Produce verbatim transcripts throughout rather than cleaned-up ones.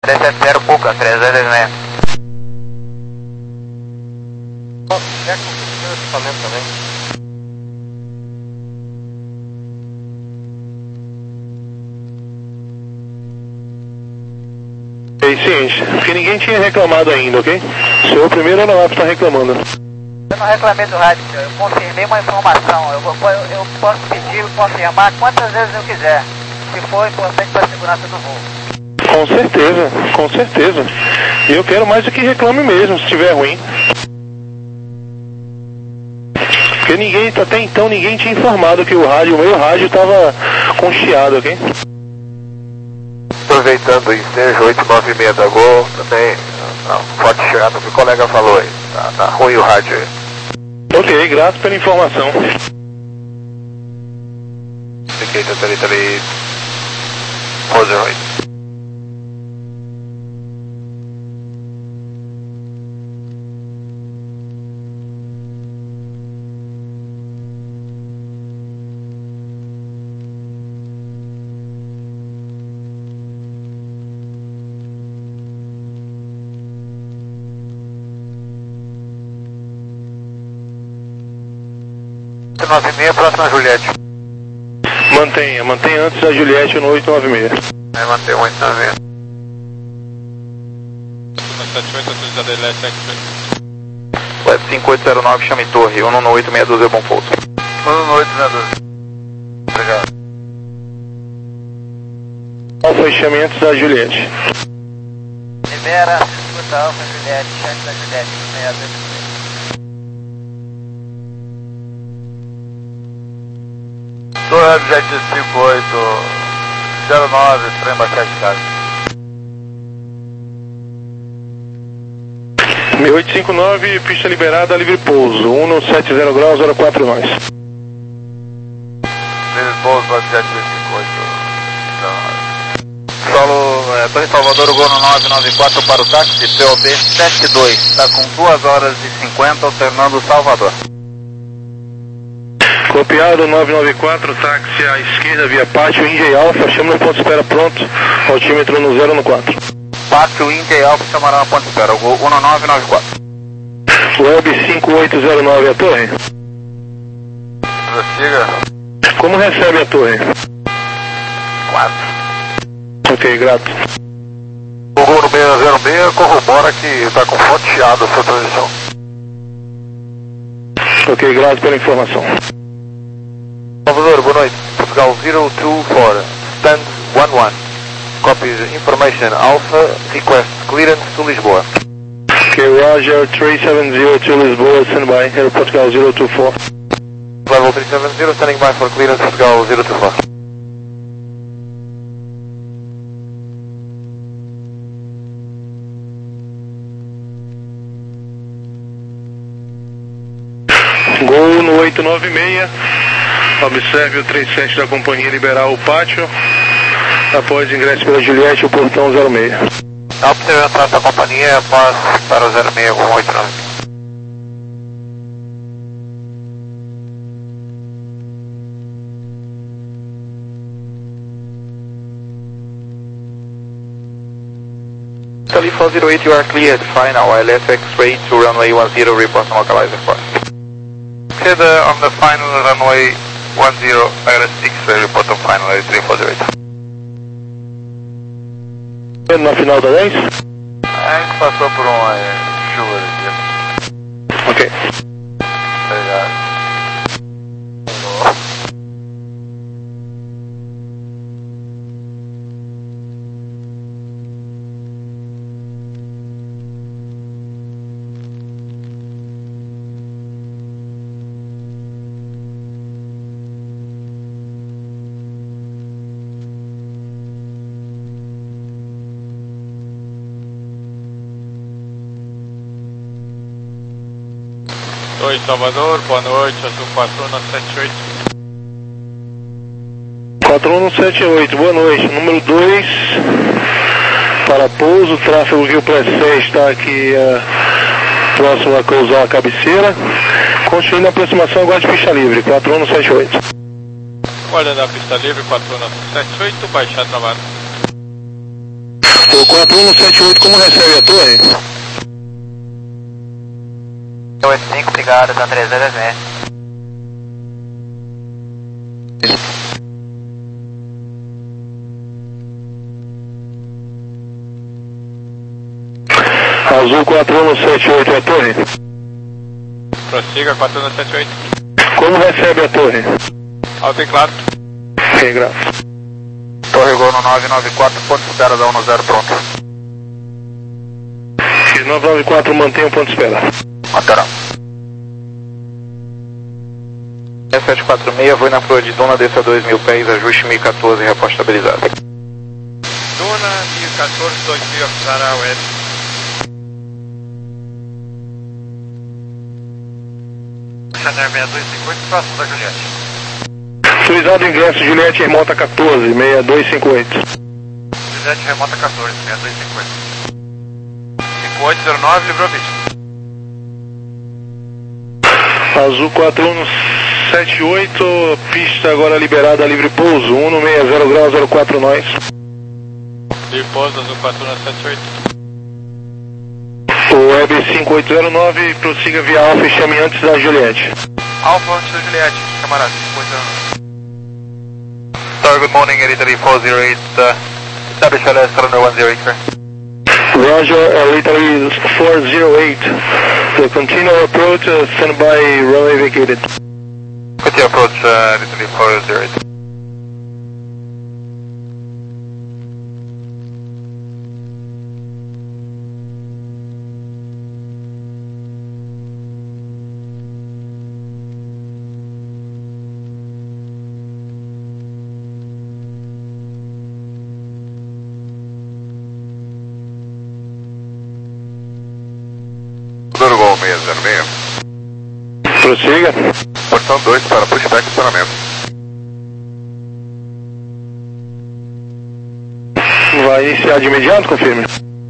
três sete zero, pouca, três zero seis seis. Já conseguiu o equipamento também? É seguinte, porque ninguém tinha reclamado ainda, ok? Sou o primeiro ou não é que está reclamando? Eu não reclamei do rádio, senhor. Eu confirmei uma informação. Eu, vou, eu, eu posso pedir, confirmar quantas vezes eu quiser, se for importante para a segurança do voo. Com certeza, com certeza. E eu quero mais do que reclame mesmo, se estiver ruim. Porque ninguém, até então, ninguém tinha informado que o rádio, o meu rádio estava com chiado, ok? Aproveitando o ensejo oito nove seis da Gol, também não pode chegar no que o colega falou aí. Tá, tá ruim o rádio aí. Ok, graças pela informação. Indicator three three four zero eight. oito nove seis, próxima Juliette. Mantenha, mantenha antes da Juliette no oito nove seis. É, mantenha oito nove seis. sete oito, autorizado L S X. Web cinco oito zero nove, chame torre, um um oito seis doze, bom pouso. um um oito seis doze. Obrigado. Alfa, chame antes da Juliette. Libera, escuta Alfa Juliette, chame da Juliette, seis doze. Torre Jet cinco oito zero nove, trem baixar de casa. mil oitocentos e cinquenta e nove, pista liberada, livre pouso. um no sete zero graus, zero quatro nós. Livre pouso, Torre Jet cinco oito zero nove. Solo, é, Torre Salvador, Gol no nove nove quatro para o táxi, P O B sete dois, está com duas horas e cinquenta, alternando Salvador. Copiado nove nove quatro, táxi à esquerda via pátio, India e Alfa, chama no ponto de espera pronto, altímetro no zero no quatro. Pátio India e Alfa chamará na ponta de espera, Gol um nove nove quatro. Web cinco oito zero nove, a torre. Prossiga. Como recebe a torre? quatro. Ok, grato. O Gol no seis zero seis corrobora que está com fonte chiado a sua transição. Ok, grato pela informação. Salvador, boa noite. Portugal zero two four, stand one one. Copies information Alpha, request clearance to Lisboa. Ok, Roger, three seven zero to Lisboa, stand by, Air Portugal zero two four. Level three seven zero, standing by for clearance Portugal zero two four. Gol no oito nove seis, observe o três sete da companhia liberar o pátio, após ingresso pela Juliette, o portão zero seis. Observe a entrada da companhia, passe para o zero seis com oito nove. Italy four zero eight, you are cleared, final, L S X-ray to runway one zero, report on localizer force. Head uh, on the final runway one zero, I R S six, uh, report on final, uh, three four zero eight. Na final da dez? A gente passou por uma é, chuva aqui. Ok. Obrigado. Oi, Salvador, boa noite, azul quatro um sete oito. quatro um sete oito, boa noite, número dois, para pouso, tráfego Rio Pré está aqui uh, próximo a cruzar a cabeceira, continuando a aproximação, aguarde pista livre, quatro um sete oito. Guarda da pista livre, quatro um sete oito, baixar trabalho. O quatro um sete oito, como recebe a torre? oito cinco, obrigado, tá trezentos metros. Azul quatro um sete oito, é a torre? Prossiga, quatro um sete oito. Como recebe a torre? Alto e claro. Ok, graças. Torre Gol no nove nove quatro, ponto de espera da um zero pronto. X nove nove quatro, mantenha o ponto de espera. Lateral. E sete quatro seis, vou na flor de Duna, desça dois mil pés, ajuste mil e quatorze, reposta estabilizado. Duna, mil e quatorze, dois mil, avisará a web. Chanel seis dois cinco oito, próximo da Juliette. Autorizado ingresso, Juliette remota quatorze, seis dois cinco oito. Juliette remota quatorze, seis dois cinco oito. cinco oito zero nove, livrou bicho. Azul quatro um sete oito, pista agora liberada, livre pouso, um no seis zero grau, zero quatro nós. Livre pouso, Azul quatro um sete oito. O Web cinco oito zero nove, prossiga via Alfa e chame antes da Juliette. Alfa antes da Juliette, camarada, cinco oito zero nove. Star, good morning, eight three four zero eight, uh, establish L S runway one zero eight, sir. Roger, uh, Italy four zero eight. So continue approach, uh, stand by, runway vacated. Continue approach, uh, Italy four zero eight. Gol seis zero seis. Prossiga. Portão dois para pushback e estacionamento. Vai iniciar de imediato, confirme.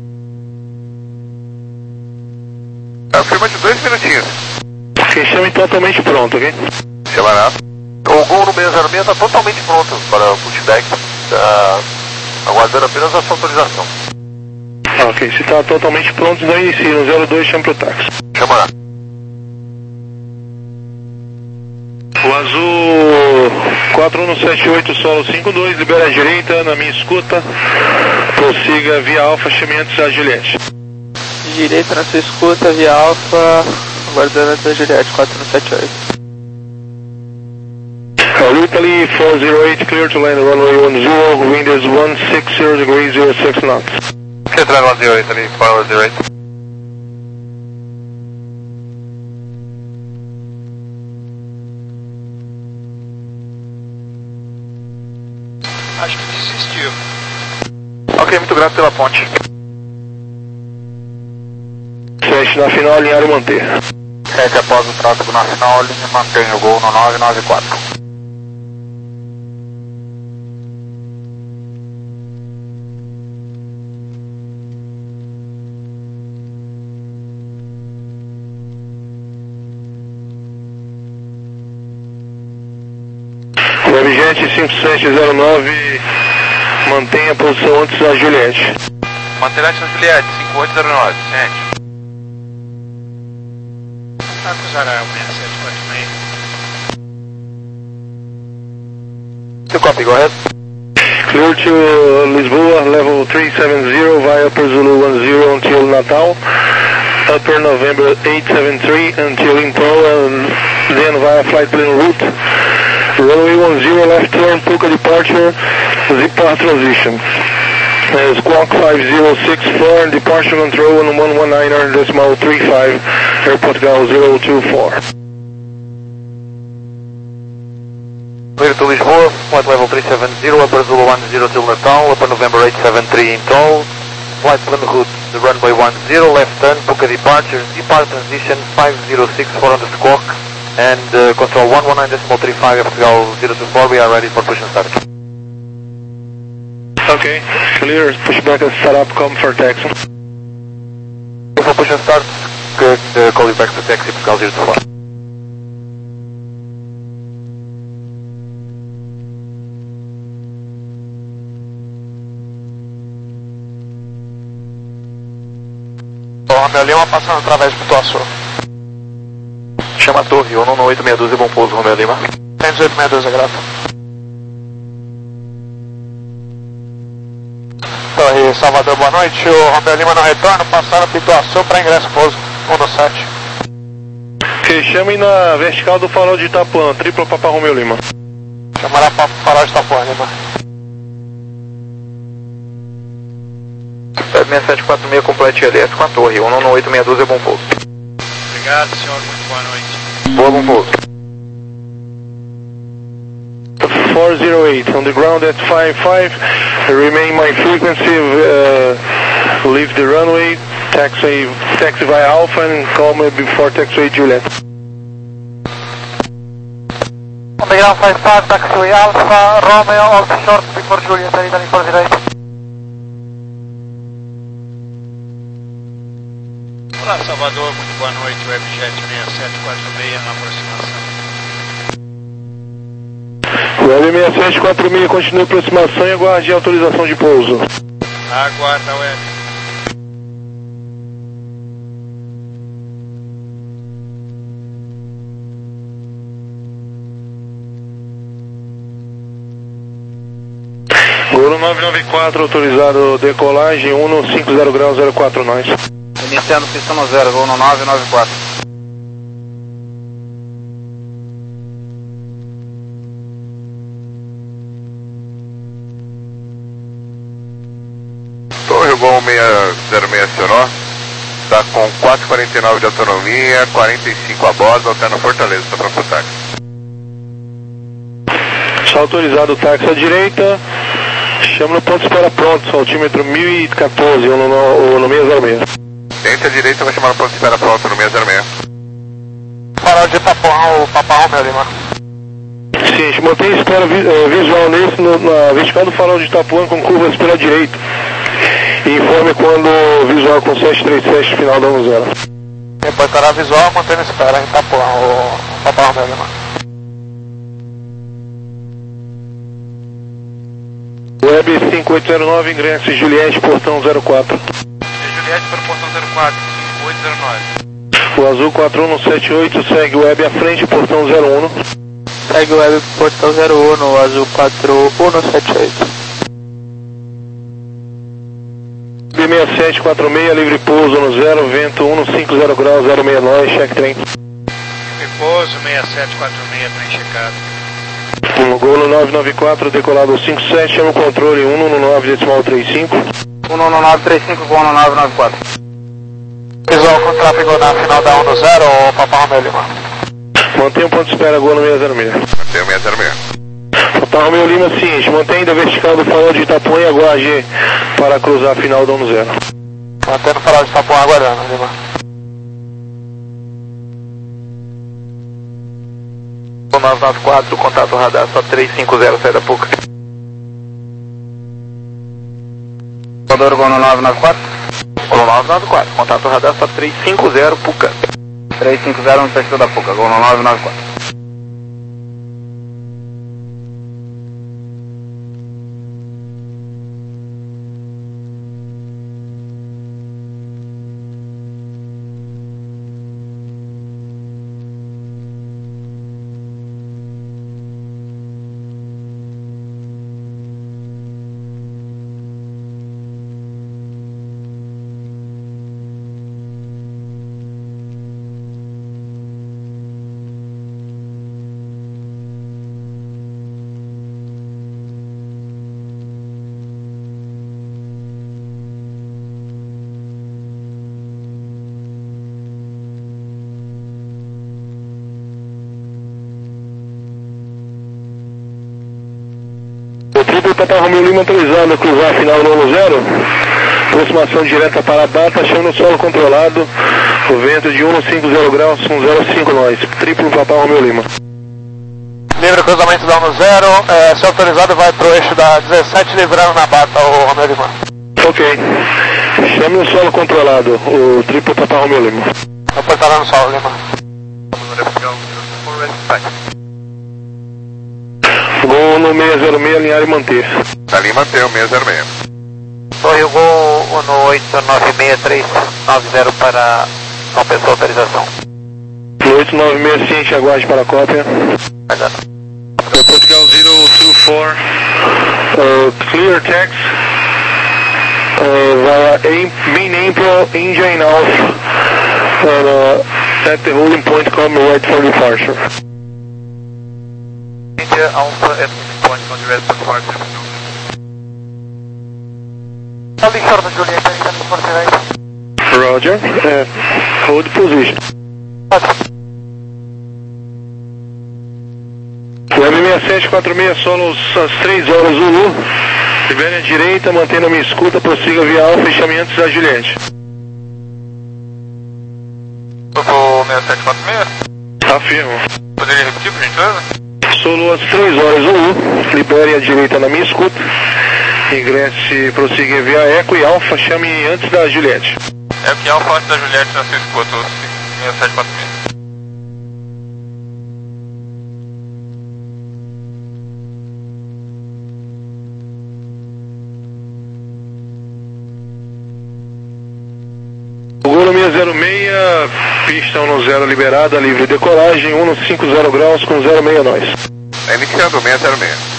Afirma de dois minutinhos. Ok, chame totalmente pronto, ok? Chama nada. O Gol no seis zero seis está totalmente pronto para o pushback. Está aguardando apenas a sua autorização. Ok, se está totalmente pronto, então inicie no zero dois, chame para o táxi. Chama nada. O Azul quatro um sete oito, solo cinco dois, libera a direita, na minha escuta. Prossiga via Alfa, chame antes da Juliette. Direita na sua escuta, via Alfa, aguardando até a Juliette, quatro um sete oito. All Italy four zero eight, clear to land runway one zero, wind is one six zero degrees, zero six knots. Clear to land one zero eight, Italy four zero eight. Acho que desistiu. Ok, muito grato pela ponte. Sete na final, alinhar e manter. Sete após o tráfego na final, linha mantém o Gol no nove nove quatro. Webjet cinco sete zero nove, mantenha a posição antes da Juliette. Manter antes da Juliette, cinco oito zero nove, sente. Acusará o seis sete quatro seis. Seu copy, go ahead. Clear to Lisboa, level three seven zero via Upper Zulu one zero until Natal. Upper November eight seven three until Impol, and then via flight plan route. Runway one zero left turn, Puka departure, Z-path transition. Uh, squawk five zero six four, departure control on one one niner decimal three five, airport Gal zero two four. Clear to Lisboa, flight level three seven zero, Upper Zulu one zero till Natal, Upper November eight seven three in toll. Flight plan route, the runway one zero, left turn, Puka departure, Z-path transition five zero six four on the squawk, and uh, control one one nine decimal three five, Airport Gal zero two four, we are ready for push and start. Okay, clear, pushback and set up, come for taxi. For push and start, good, uh, call you back to taxi, Gal zero two four. Romeo Lima, passando através de Pituaçu. Chama a torre, um nove oito seis dois, bom pouso, Romeo Lima. Tem dezoito seis dois, é grato. Torre Salvador, boa noite. O Romeo Lima no retorno, passaram Pituaçu para ingresso pouso, um no sete. Ok, chamem na vertical do farol de Itapuã, triplo Papa Romeo Lima. Chamará para farol de Itapuã, Lima. seis sete quatro seis, complete L S com a torre, um nove oito seis dois, é bom pouso. Obrigado, senhor, muito boa noite. Boa, bom pouso. four zero eight, on the ground at five five, remain my frequency, uh, leave the runway, taxi, taxi via Alpha and call me before taxiway Juliet. On the ground five five, taxiway Alpha, Romeo, also short before Juliet, Italy four zero eight. Olá, Salvador, muito boa noite. Webjet seis sete quatro seis na aproximação. Web seis sete quatro seis, continue a aproximação e aguarde a autorização de pouso. Aguarda, Web. Golo nove nove quatro, autorizado decolagem, um cinco zero grau zero quatro nós. Iniciando pista no zero, gol no nove nove quatro. Torre, gol seis zero seis acionou. Está com quatro quarenta e nove de autonomia, quarenta e cinco a bordo, alterna Fortaleza, está pronto para o táxi. Está autorizado o táxi à direita, chama no ponto de espera pronto, altímetro mil e quatorze, ou no, no, no seis zero seis. Tente à direita, vai chamar no ponto de espera pronto no seis zero seis. Farol de Itapuã, o Papa Romeo Lima. Sim, a gente mantém a espera vi, eh, visual nesse, no, na vertical do farol de Itapuã com curvas pela direita. E informe quando visual com sete três sete, final da um zero. Depois estará visual, mantendo espera em Itapuã, o Papa Romeo Lima. Web cinco oito zero nove, ingresso Juliette, portão zero quatro. Juliette para o portão zero quatro, cinco oito zero nove. O azul quatro um sete oito, segue Web à frente, portão zero um. Segue o Web portão zero um, o azul quatro um sete oito. B seis sete quatro seis, livre pouso no zero, vento um cinco zero grau zero seis nove, check trem. Repouso seis sete quatro seis, trem checado. Um Golo nove nove quatro, decolado cinco sete, chama o controle um no nove decimal trinta e cinco. um no nove trinta e cinco, gol no nove nove quatro. Visual com tráfego na final da um no zero, o Papa Romeo Lima. Mantém o ponto de espera agora no seis zero seis. Mantém o seis zero seis. Papa Romeo Lima, seguinte, mantém ainda a vertical do farol de Itapuã e aguarde para cruzar a final da um no zero. Mantendo o farol de Itapuã aguardando, Lima. nove nove quatro, contato radar, só três cinco zero, sai da Puca. Salvador, gol no nove nove quatro. Gol no nove nove quatro, contato radar, só três cinco zero, Puca. três cinco zero no perfil da Puca, gol no nove nove quatro. O Papa Romeo Lima autorizado a cruzar a final no um zero. Aproximação direta para a data, achando o solo controlado. O vento de um cinco zero graus, um zero cinco nós. Triplo Papa Romeo Lima. Livre cruzamento da um no zero, é, se autorizado vai pro eixo da dezessete, livrando na bata o Romeo Lima. Ok. Chame o solo controlado, o triplo Papa Romeo Lima. Reportará no solo, Lima. Gol no seis zero seis, alinhar e manter. Tá ali, manter o seis zero seis. Torre Gol no oito nove seis três nove zero para São Pessoa, autorização. oito nove seis ciente, aguarde para a cópia. Portugal zero two four, uh, clear tax uh, via aim, main April, India in Alpha, and uh, at the holding point, come right for departure. India Alpha at point, on the red for departure. Ali short of Juliet, anything for the right. Roger, uh, hold position. Web seis sete quatro seis, solo às três horas Zulu. Libere à direita, mantendo a minha escuta, prossiga via Alfa e chame antes da Juliette. Grupo seis sete quatro seis? Afirmo. Poderia repetir, por gentileza? Solo às três horas Zulu. Libere à direita na minha escuta. Ingresse, prossiga via Eco e Alfa, chame antes da Juliette. Eco e Alfa antes da Juliette na sua escuta, seis sete quatro seis. Gol seis zero seis, pista um zero liberada, livre decolagem, cento e cinquenta graus com zero seis nós. Iniciando seis zero seis.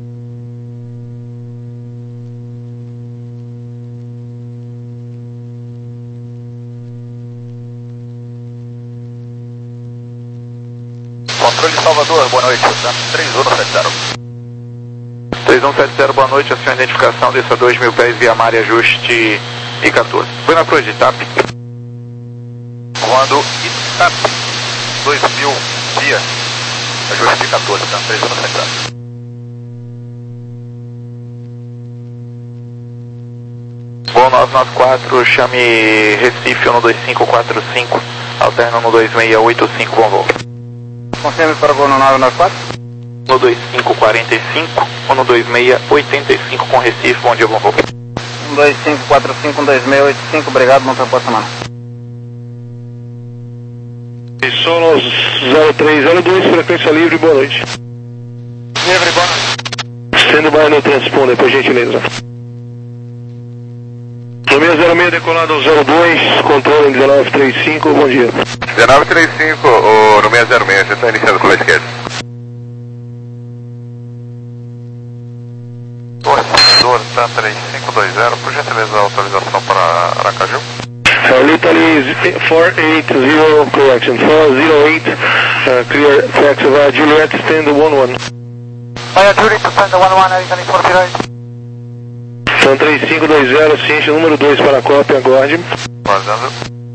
Controle Salvador, boa noite, três um sete zero. três um sete zero, boa noite, a sua identificação, desça dois mil pés via Mare, ajuste I quatorze. Foi na cruz de Itap. Comando Itap, dois mil via, ajuste I quatorze, tá? três um sete zero. Voo nove nove quatro, chame Recife um dois cinco quatro cinco, alterna um dois seis oito cinco, bom voo. Confirme para o Gol no nove nove quatro. um dois cinco quatro cinco, um dois seis oito cinco com Recife, bom dia, bom voo. um dois cinco quatro cinco, um dois seis oito cinco, obrigado, bom transporte semana. E solo zero três zero dois, frequência livre, boa noite. Livre, boa noite. Sendo by no transponder, por gentileza. No seis zero seis, decolado ao zero dois, controle dezenove trinta e cinco, bom dia. dezenove trinta e cinco, o, no seis zero seis, você está iniciando com a esquerda. Torcedor, tá três cinco dois zero, por gentileza, autorização para Aracaju. Uh, Italy four eight zero, correction, four zero eight, uh, clear taxi via Juliet, stand one one. Via Juliet, stand one one, Italy four zero eight. São três cinco dois zero, ciente número dois para a cópia, aguarde. Guardando.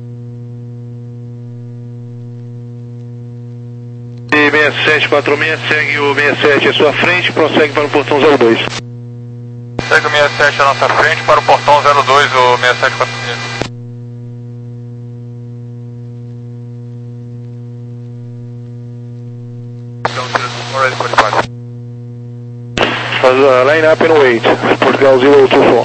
E seis sete quatro seis, segue o seis sete à sua frente, prossegue para o portão zero dois. Segue o seis sete à nossa frente para o portão zero dois, o seis sete quatro seis. Uh, line up and wait, Portugal zero two four.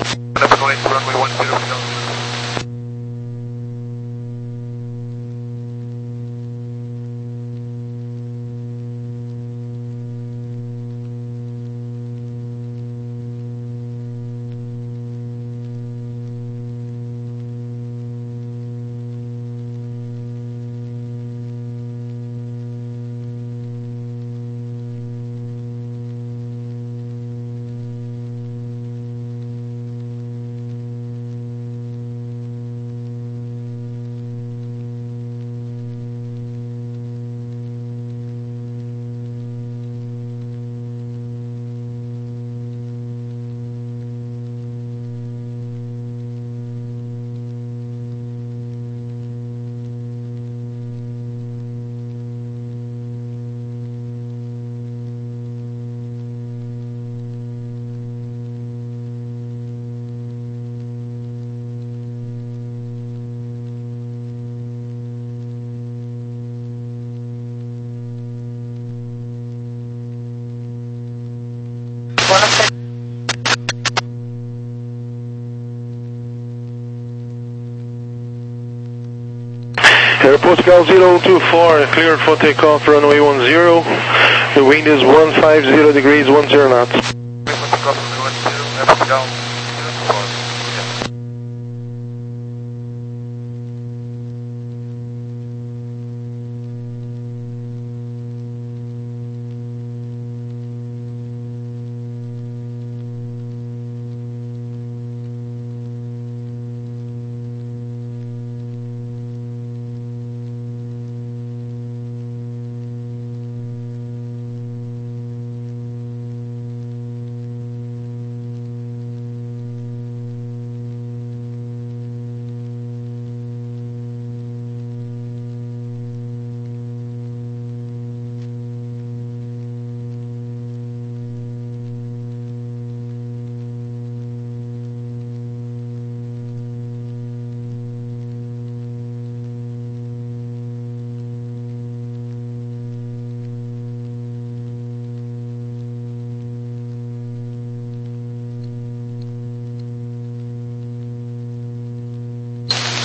Air Portugal zero two four, cleared for takeoff, runway one zero. The wind is one fifty degrees, one zero knots.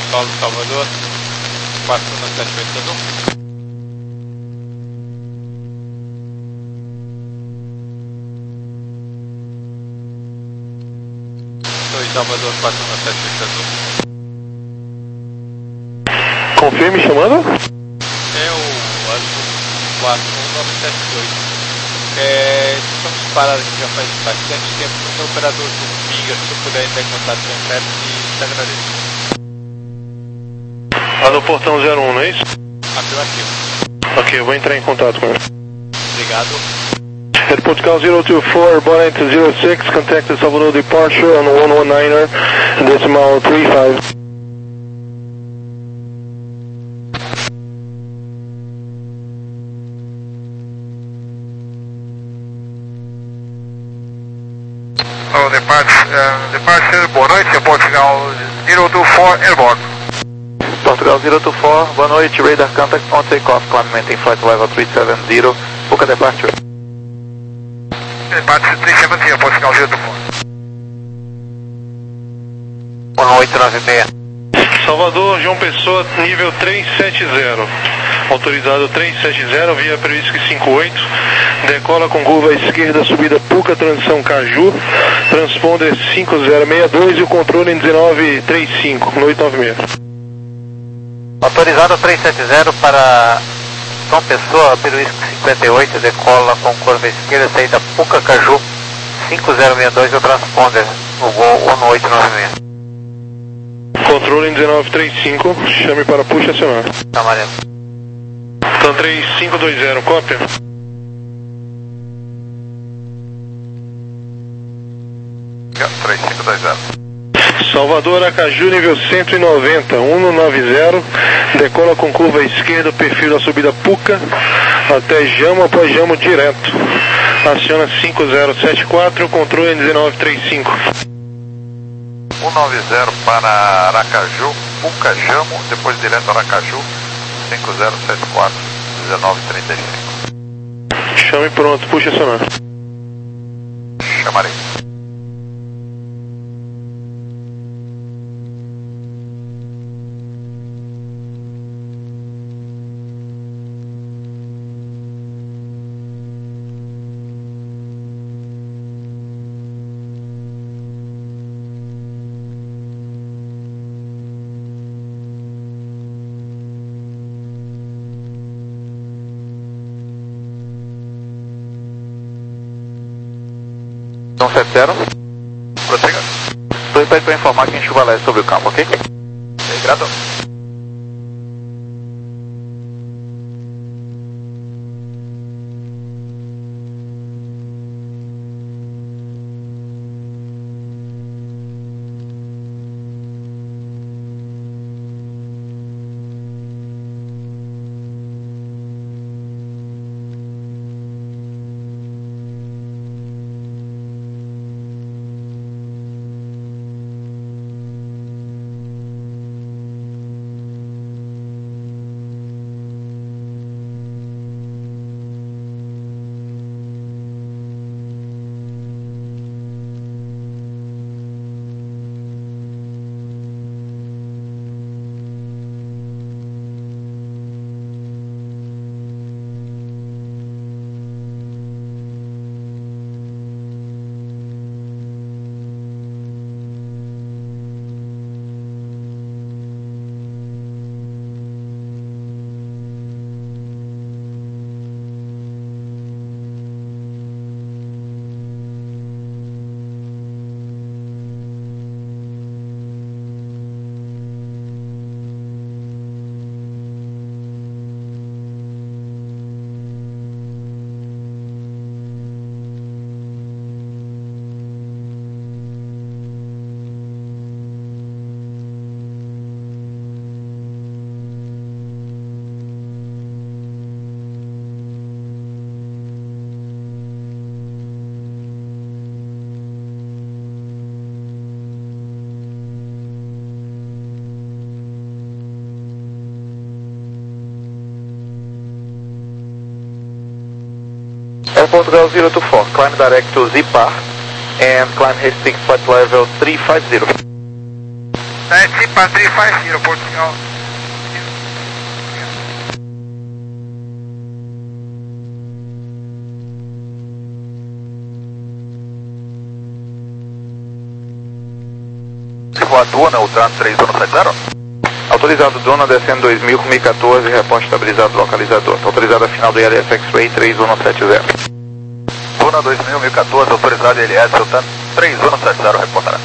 Paulo Salvador, quatro um sete oito um. Salvador quatro um sete oito um. Confirme chamando? É o Azul quatro um nove sete dois. É, estamos parados aqui já faz bastante tempo. O meu operador do Pinga, se eu puder entrar em contato com o Pep, te agradeço. Lá no portão zero um, não é isso? Afirmativo. Ok, eu vou entrar em contato com ele. Obrigado. Airport call zero two four, Bonnet zero six, contact the Salvador departure on one one niner, decimal three five. Oh, departure, uh, departure, boa noite, Portugal zero two four, airborne. Portugal zero two four, boa noite, radar contact on takeoff, climb maintain flight level three seven zero, book a departure. Departure three seven zero, Portugal zero two four. um oito nove seis. Salvador, João Pessoa, nível trezentos e setenta. Autorizado trezentos e setenta, via previsto cinco oito. Decola com curva à esquerda, subida Puca, transição Caju. Transponder cinco zero seis dois e o controle em dezenove trinta e cinco, no oito nove seis. Autorizado trezentos e setenta para João Pessoa, previsto cinquenta e oito, decola com curva à esquerda, saída Puca, Caju. cinco zero seis dois, o transponder, o voo um oito nove seis. Controle em dezenove trinta e cinco, chame para puxa acionar. Tá amarelo. Então três cinco dois zero, cópia. três cinco dois zero. Salvador, Acaju, nível cento e noventa, um nove zero, decola com curva à esquerda, perfil da subida Puca, até Jamo, após Jamo direto. Aciona cinco zero sete quatro, controle em dezenove trinta e cinco. um nove zero para Aracaju, Puca, Jamo, depois direto Aracaju, cinco zero sete quatro, dezenove trinta e cinco. Chame pronto, puxa acionar. Chamarei. um sete zero. Prossiga. Estou aí para informar que a gente vai sobre o campo, ok? Obrigado. Air Portugal zero two four, climb direct to Zipar and climb Hastings flight level three five zero. sete Zipa three five zero, Portugal. Voa Duna, Ultran três um sete zero. Autorizado Duna, descendo dois mil, com mil e quatorze, reporte estabilizado localizador. Autorizado a final do I L S X-Ray três um sete zero. Duna dois mil, mil e quatorze, autorizado I L S, Ultran três um sete zero, reportará.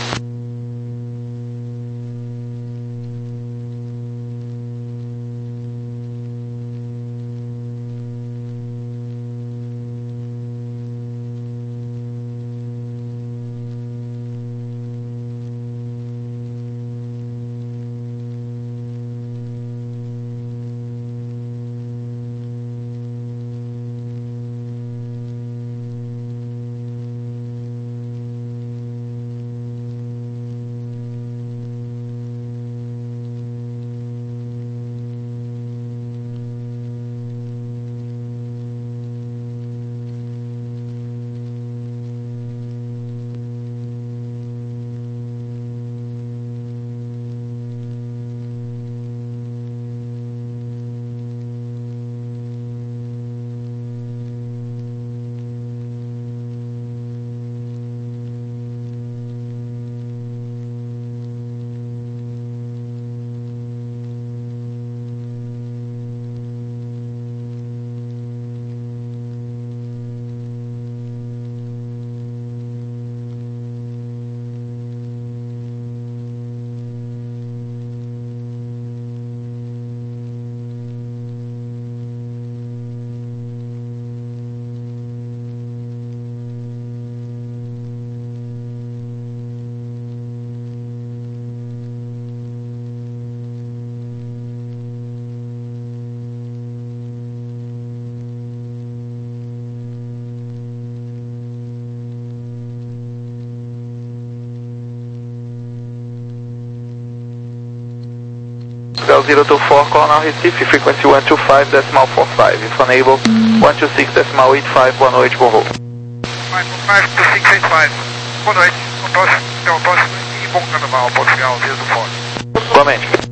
zero two four, call now Recife, frequency one two five decimal four five, if unable, one two six decimal eight five, boa noite, bom voo. five one five two six eight five, boa noite, até o próximo, até o próximo e bom carnaval, Portugal, desde o fone. Igualmente.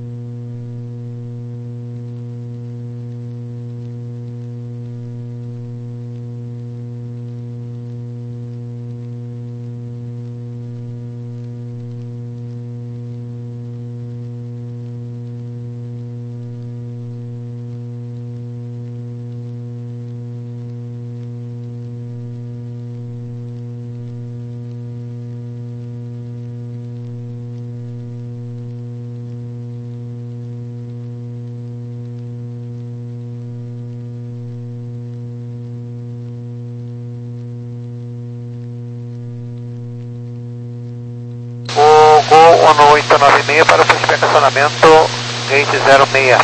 O Gol um oito nove seis para o estacionamento, gate zero seis.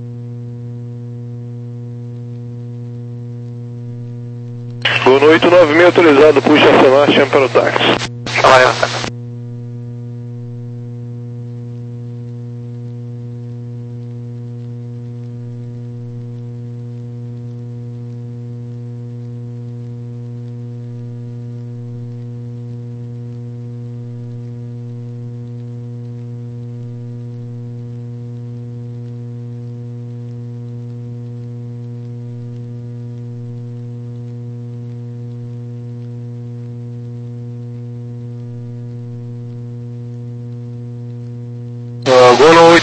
Gol oito nove seis autorizado, puxa a Sebastian para o táxi. Chamarei no táxi. Uh, Gol oito